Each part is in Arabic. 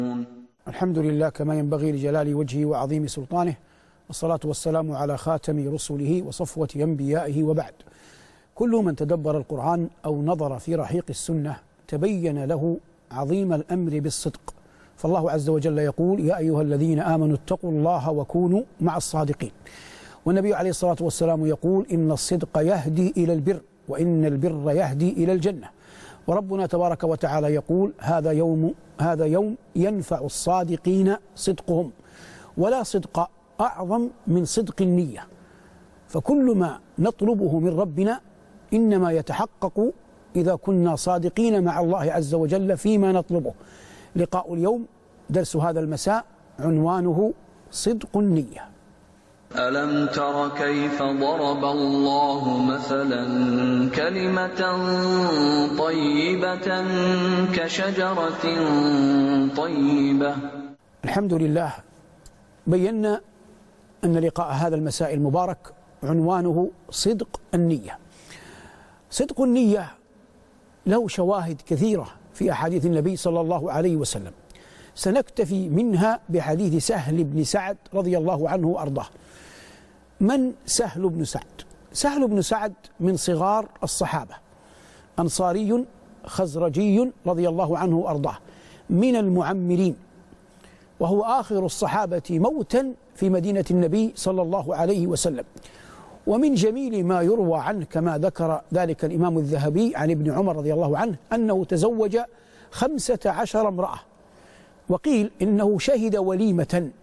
الحمد لله كما ينبغي لجلال وجهه وعظيم سلطانه، والصلاة والسلام على خاتم رسله وصفوة أنبيائه، وبعد. كل من تدبر القرآن أو نظر في رحيق السنة تبين له عظيم الأمر بالصدق، فالله عز وجل يقول: يا أيها الذين آمنوا اتقوا الله وكونوا مع الصادقين. والنبي عليه الصلاة والسلام يقول: إن الصدق يهدي إلى البر، وإن البر يهدي إلى الجنة. وربنا تبارك وتعالى يقول: هذا يوم ينفع الصادقين صدقهم، ولا صدق أعظم من صدق النية. فكل ما نطلبه من ربنا إنما يتحقق إذا كنا صادقين مع الله عز وجل فيما نطلبه. لقاء اليوم درس هذا المساء عنوانه صدق النية. ألم تر كيف ضرب الله مثلا كلمة طيبة كشجرة طيبة. الحمد لله، بينا أن لقاء هذا المساء المبارك عنوانه صدق النية. صدق النية له شواهد كثيرة في أحاديث النبي صلى الله عليه وسلم، سنكتفي منها بحديث سهل بن سعد رضي الله عنه وأرضاه. من سهل بن سعد؟ سهل بن سعد من صغار الصحابة، أنصاري خزرجي رضي الله عنه وأرضاه، من المعمرين، وهو آخر الصحابة موتا في مدينة النبي صلى الله عليه وسلم. ومن جميل ما يروى عنه كما ذكر ذلك الإمام الذهبي عن ابن عمر رضي الله عنه أنه تزوج 15 امرأة، وقيل إنه شهد وليمة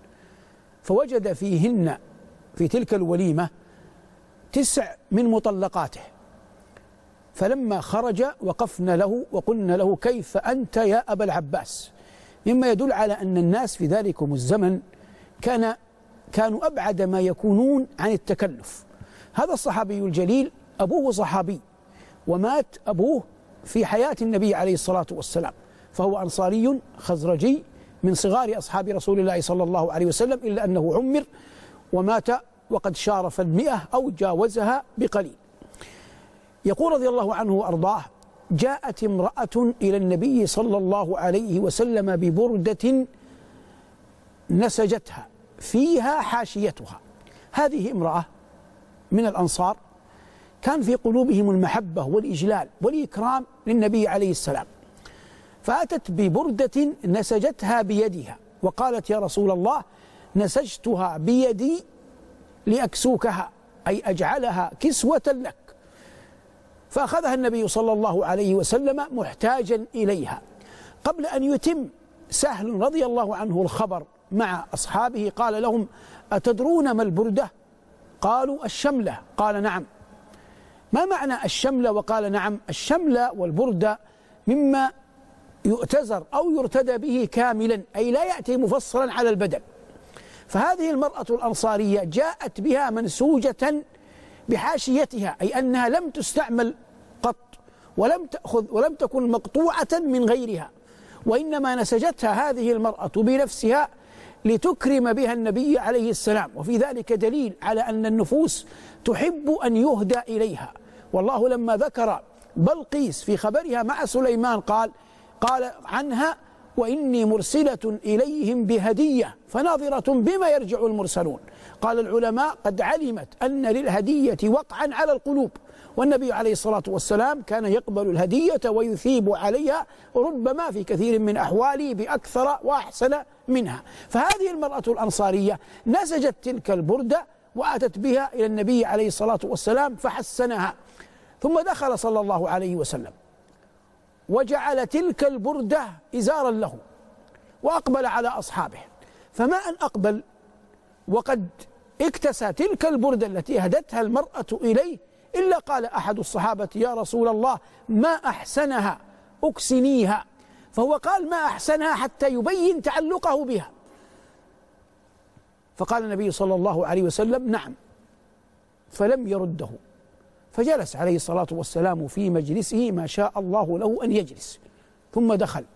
فوجد فيهن في تلك الوليمة 9 من مطلقاته، فلما خرج وقفنا له وقلنا له: كيف أنت يا أبا العباس؟ مما يدل على أن الناس في ذلكم الزمن كانوا أبعد ما يكونون عن التكلف. هذا الصحابي الجليل أبوه صحابي، ومات أبوه في حياة النبي عليه الصلاة والسلام، فهو أنصاري خزرجي من صغار أصحاب رسول الله صلى الله عليه وسلم، إلا أنه عمر ومات وقد شارف 100 أو جاوزها بقليل. يقول رضي الله عنه وأرضاه: جاءت امرأة إلى النبي صلى الله عليه وسلم ببردة نسجتها فيها حاشيتها. هذه امرأة من الأنصار كان في قلوبهم المحبة والإجلال والإكرام للنبي عليه السلام، فأتت ببردة نسجتها بيدها وقالت: يا رسول الله، نسجتها بيدي لأكسوكها، أي أجعلها كسوة لك. فأخذها النبي صلى الله عليه وسلم محتاجا إليها. قبل أن يتم سهل رضي الله عنه الخبر مع أصحابه قال لهم: أتدرون ما البردة؟ قالوا: الشملة. قال: نعم. ما معنى الشملة وقال نعم؟ الشملة والبردة مما يؤتزر أو يرتدى به كاملا، أي لا يأتي مفصلا على البدن. فهذه المرأة الأنصارية جاءت بها منسوجة بحاشيتها، أي أنها لم تستعمل قط ولم تكن مقطوعة من غيرها، وإنما نسجتها هذه المرأة بنفسها لتكرم بها النبي عليه السلام. وفي ذلك دليل على أن النفوس تحب أن يهدى إليها. والله لما ذكر بلقيس في خبرها مع سليمان قال عنها: وإني مرسلة إليهم بهدية فناظرة بما يرجع المرسلون. قال العلماء: قد علمت أن للهدية وقعا على القلوب، والنبي عليه الصلاة والسلام كان يقبل الهدية ويثيب عليها، ربما في كثير من أحواله بأكثر وأحسن منها. فهذه المرأة الأنصارية نسجت تلك البردة وأتت بها إلى النبي عليه الصلاة والسلام فحسنها، ثم دخل صلى الله عليه وسلم وجعل تلك البردة إزارا له وأقبل على أصحابه. فما أن أقبل وقد اكتسى تلك البردة التي أهدتها المرأة إليه إلا قال أحد الصحابة: يا رسول الله، ما أحسنها، أكسنيها. فهو قال ما أحسنها حتى يبين تعلقه بها. فقال النبي صلى الله عليه وسلم: نعم. فلم يرده، فجلس عليه الصلاة والسلام في مجلسه ما شاء الله له أن يجلس، ثم دخل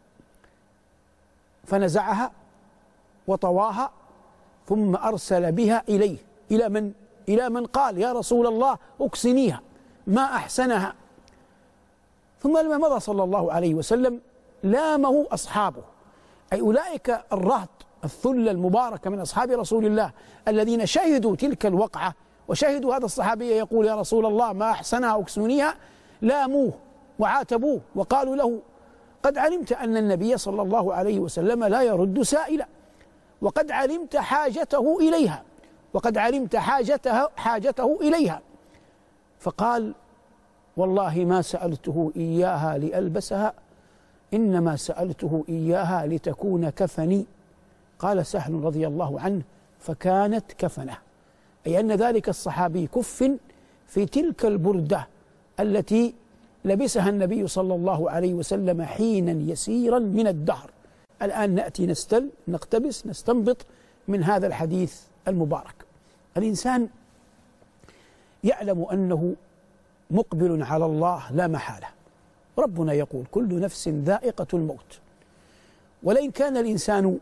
فنزعها وطواها، ثم أرسل بها إليه. إلى من قال: يا رسول الله، أكسنيها، ما أحسنها. ثم لما مضى صلى الله عليه وسلم لامه أصحابه أي أولئك الرهط الثلة المباركة من أصحاب رسول الله الذين شهدوا تلك الوقعة وشهدوا هذا الصحابي يقول يا رسول الله ما أحسنها أكسونيها، لاموه وعاتبوه وقالوا له قد علمت أن النبي صلى الله عليه وسلم لا يرد سائلا، وقد علمت حاجته إليها، وقد علمت حاجته إليها. فقال والله ما سألته إياها لألبسها، إنما سألته إياها لتكون كفني. قال سهل رضي الله عنه فكانت كفنه، أي أن ذلك الصحابي كفن في تلك البردة التي لبسها النبي صلى الله عليه وسلم حينا يسيرا من الدهر. الآن نأتي نقتبس نستنبط من هذا الحديث المبارك. الإنسان يعلم أنه مقبل على الله لا محالة، ربنا يقول كل نفس ذائقة الموت، ولئن كان الإنسان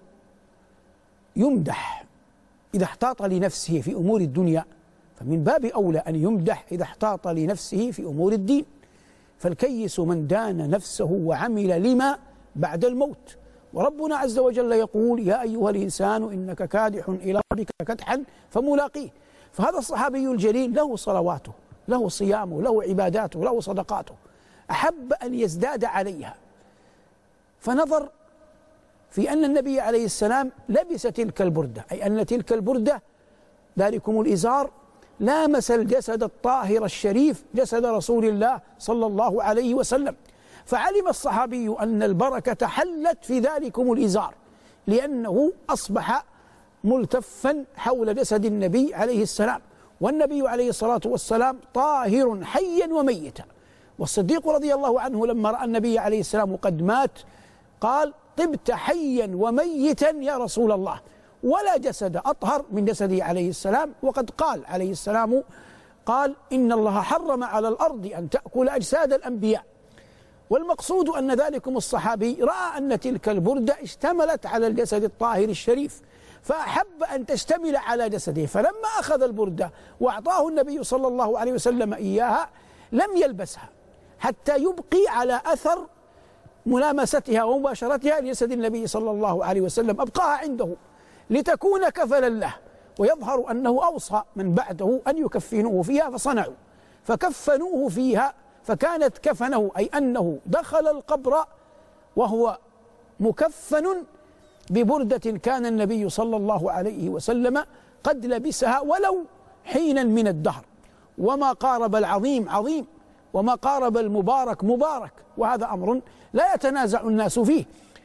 يمدح إذا احتاط لنفسه في أمور الدنيا، فمن باب أولى أن يمدح إذا احتاط لنفسه في أمور الدين. فالكيس من دان نفسه وعمل لما بعد الموت. وربنا عز وجل يقول يا أيها الإنسان إنك كادح إلى ربك كدحا فملاقيه. فهذا الصحابي الجليل له صلواته، له صيامه، له عباداته، له صدقاته، أحب أن يزداد عليها، فنظر في أن النبي عليه السلام لبس تلك البردة، أي أن تلك البردة ذلكم الإزار لامس الجسد الطاهر الشريف جسد رسول الله صلى الله عليه وسلم. فعلم الصحابي أن البركة حلت في ذلكم الإزار، لأنه أصبح ملتفا حول جسد النبي عليه السلام، والنبي عليه الصلاة والسلام طاهر حيا وميتا. والصديق رضي الله عنه لما رأى النبي عليه السلام قد مات قال طبت حيا وميتا يا رسول الله، ولا جسد أطهر من جسده عليه السلام. وقد قال عليه السلام قال إن الله حرم على الأرض أن تأكل أجساد الأنبياء. والمقصود أن ذلكم الصحابي رأى أن تلك البردة اشتملت على الجسد الطاهر الشريف، فأحب أن تشتمل على جسده، فلما أخذ البردة وأعطاه النبي صلى الله عليه وسلم إياها لم يلبسها حتى يبقي على أثر ملامستها ومباشرتها لجسد النبي صلى الله عليه وسلم، أبقاها عنده لتكون كفلا له. ويظهر أنه أوصى من بعده أن يكفنوه فيها، فصنعوا فكفنوه فيها فكانت كفنه، أي أنه دخل القبر وهو مكفن ببردة كان النبي صلى الله عليه وسلم قد لبسها ولو حينا من الدهر. وما قارب العظيم عظيم، وما قارب المبارك مبارك، وهذا أمر لا يتنازع الناس فيه.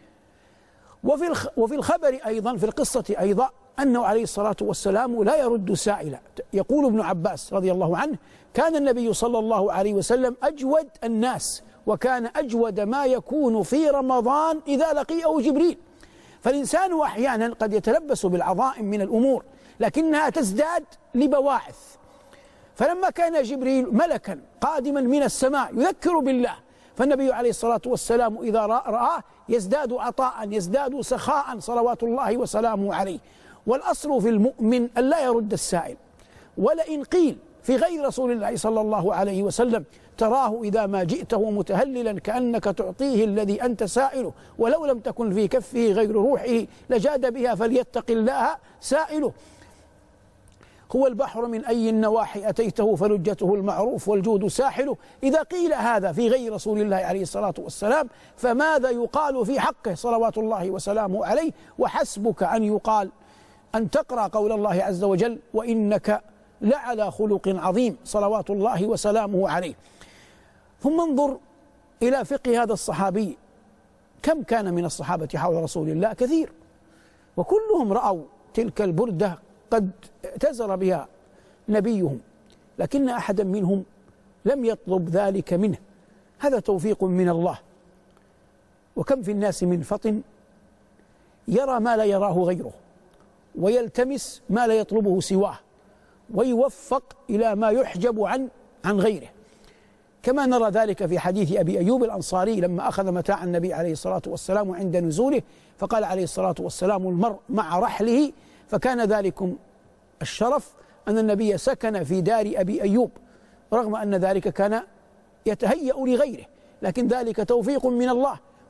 وفي الخبر أيضا في القصة أيضا أنه عليه الصلاة والسلام لا يرد سائلا. يقول ابن عباس رضي الله عنه كان النبي صلى الله عليه وسلم أجود الناس، وكان أجود ما يكون في رمضان إذا لقيه جبريل. فالإنسان أحيانا قد يتلبس بالعظائم من الأمور لكنها تزداد لبواعث. فلما كان جبريل ملكا قادما من السماء يذكر بالله، فالنبي عليه الصلاة والسلام إذا رآه يزداد عطاء يزداد سخاء صلوات الله وسلامه عليه. والأصل في المؤمن أن لا يرد السائل. ولئن قيل في غير رسول الله صلى الله عليه وسلم تراه إذا ما جئته متهللا كأنك تعطيه الذي أنت سائله، ولو لم تكن في كفه غير روحه لجاد بها فليتق الله سائله. هو البحر من أي النواحي أتيته فلجته المعروف والجود ساحله. إذا قيل هذا في غير رسول الله عليه الصلاة والسلام فماذا يقال في حقه صلوات الله وسلامه عليه؟ وحسبك أن يقال أن تقرأ قول الله عز وجل وإنك لعلى خلق عظيم صلوات الله وسلامه عليه. ثم انظر إلى فقه هذا الصحابي، كم كان من الصحابة حول رسول الله؟ كثير، وكلهم رأوا تلك البردة قد اعتذر بها نبيهم، لكن أحدا منهم لم يطلب ذلك منه. هذا توفيق من الله. وكم في الناس من فطن يرى ما لا يراه غيره، ويلتمس ما لا يطلبه سواه، ويوفق إلى ما يحجب عن غيره. كما نرى ذلك في حديث أبي أيوب الأنصاري لما أخذ متاع النبي عليه الصلاة والسلام عند نزوله، فقال عليه الصلاة والسلام المرء مع رحله، فكان ذلكم الشرف أن النبي سكن في دار أبي أيوب، رغم أن ذلك كان يتهيأ لغيره، لكن ذلك توفيق من الله.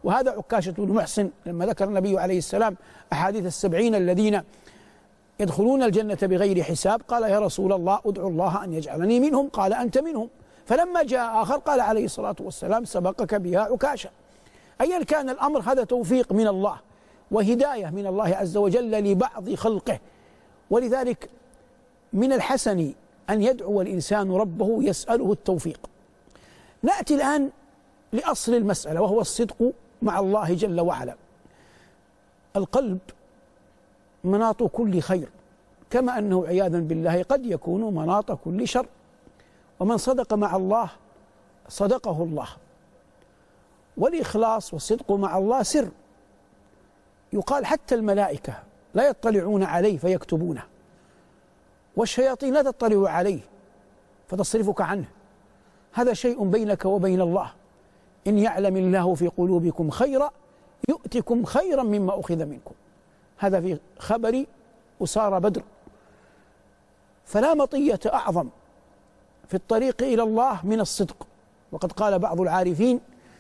وهذا عكاشة بن محصن لما ذكر النبي عليه السلام أحاديث 70 الذين يدخلون الجنة بغير حساب قال يا رسول الله ادعو الله أن يجعلني منهم، قال أنت منهم. فلما جاء آخر قال عليه الصلاة والسلام سبقك بها عكاشة. أيا كان الأمر هذا توفيق من الله وهداية من الله عز وجل لبعض خلقه، ولذلك من الحسن أن يدعو الإنسان ربه يسأله التوفيق. نأتي الآن لأصل المسألة وهو الصدق مع الله جل وعلا. القلب مناط كل خير، كما أنه عياذا بالله قد يكون مناط كل شر، ومن صدق مع الله صدقه الله. والإخلاص والصدق مع الله سر، يقال حتى الملائكة لا يطلعون عليه فيكتبونه، والشياطين لا تطلع عليه فتصرفك عنه. هذا شيء بينك وبين الله. إن يعلم الله في قلوبكم خيرا يؤتكم خيرا مما أخذ منكم. هذا في خبر أسارى بدر. فلا مطية أعظم في الطريق إلى الله من الصدق. وقد قال بعض العارفين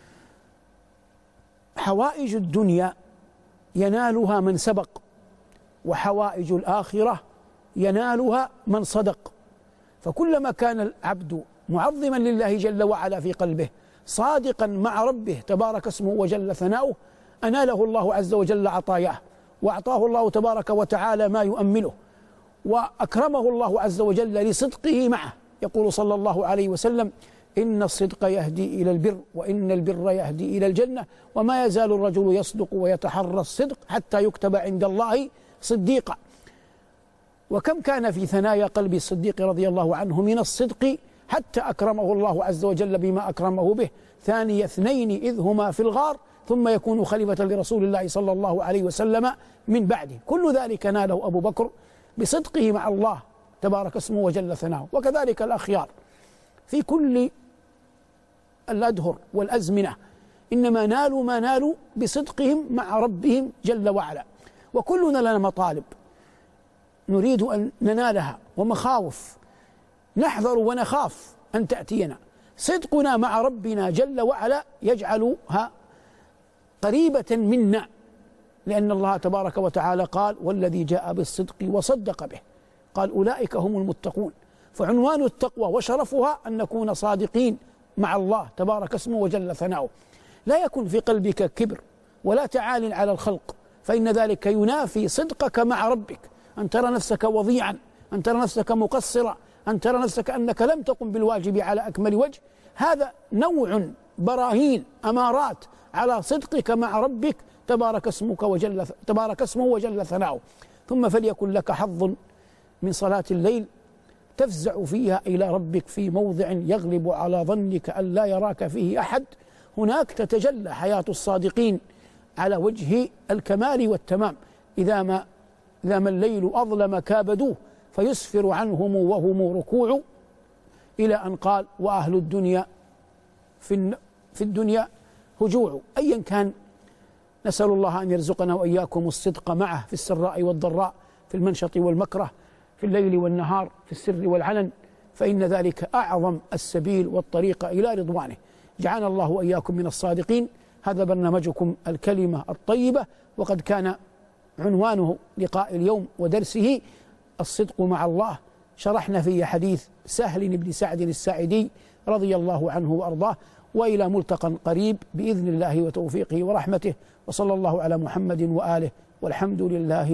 حوائج الدنيا ينالها من سبق، وحوائج الآخرة ينالها من صدق. فكلما كان العبد معظما لله جل وعلا في قلبه صادقا مع ربه تبارك اسمه وجل ثناؤه أناله الله عز وجل عطاياه، وأعطاه الله تبارك وتعالى ما يؤمله، وأكرمه الله عز وجل لصدقه معه. يقول صلى الله عليه وسلم إن الصدق يهدي إلى البر، وإن البر يهدي إلى الجنة، وما يزال الرجل يصدق ويتحرى الصدق حتى يكتب عند الله صديقا. وكم كان في ثنايا قلب الصديق رضي الله عنه من الصدق حتى أكرمه الله عز وجل بما أكرمه به. ثاني اثنين إذ هما في الغار ثم يكون خليفة لرسول الله صلى الله عليه وسلم من بعده. كل ذلك ناله أبو بكر بصدقه مع الله تبارك اسمه وجل ثناؤه. وكذلك الأخيار في كل الأدهر والأزمنة إنما نالوا ما نالوا بصدقهم مع ربهم جل وعلا. وكلنا لنا مطالب نريد أن ننالها ومخاوف نحذر ونخاف أن تأتينا. صدقنا مع ربنا جل وعلا يجعلها قريبة منا، لأن الله تبارك وتعالى قال والذي جاء بالصدق وصدق به، قال أولئك هم المتقون. فعنوان التقوى وشرفها أن نكون صادقين مع الله تبارك اسمه وجل ثناؤه. لا يكن في قلبك كبر ولا تعال على الخلق، فإن ذلك ينافي صدقك مع ربك. أن ترى نفسك وضيعا، أن ترى نفسك مقصرا، أن ترى نفسك أنك لم تقم بالواجب على أكمل وجه. هذا نوع براهين أمارات على صدقك مع ربك تبارك اسمه وجل ثناؤه. ثم فليكن لك حظ من صلاة الليل تفزع فيها إلى ربك في موضع يغلب على ظنك أن لا يراك فيه أحد. هناك تتجلى حياة الصادقين على وجه الكمال والتمام. إذا ما الليل أظلم كابدوه فيسفر عنهم وهم ركوع، إلى أن قال وأهل الدنيا في الدنيا هجوع. أيا كان نسأل الله أن يرزقنا وإياكم الصدق معه في السراء والضراء، في المنشط والمكره، في الليل والنهار، في السر والعلن، فإن ذلك أعظم السبيل والطريق إلى رضوانه. جعلنا الله وإياكم من الصادقين. هذا برنامجكم الكلمة الطيبة، وقد كان عنوانه لقاء اليوم ودرسه الصدق مع الله. شرحنا فيه حديث سهل بن سعد الساعدي رضي الله عنه وأرضاه. وإلى ملتقى قريب بإذن الله وتوفيقه ورحمته، وصلى الله على محمد وآله، والحمد لله.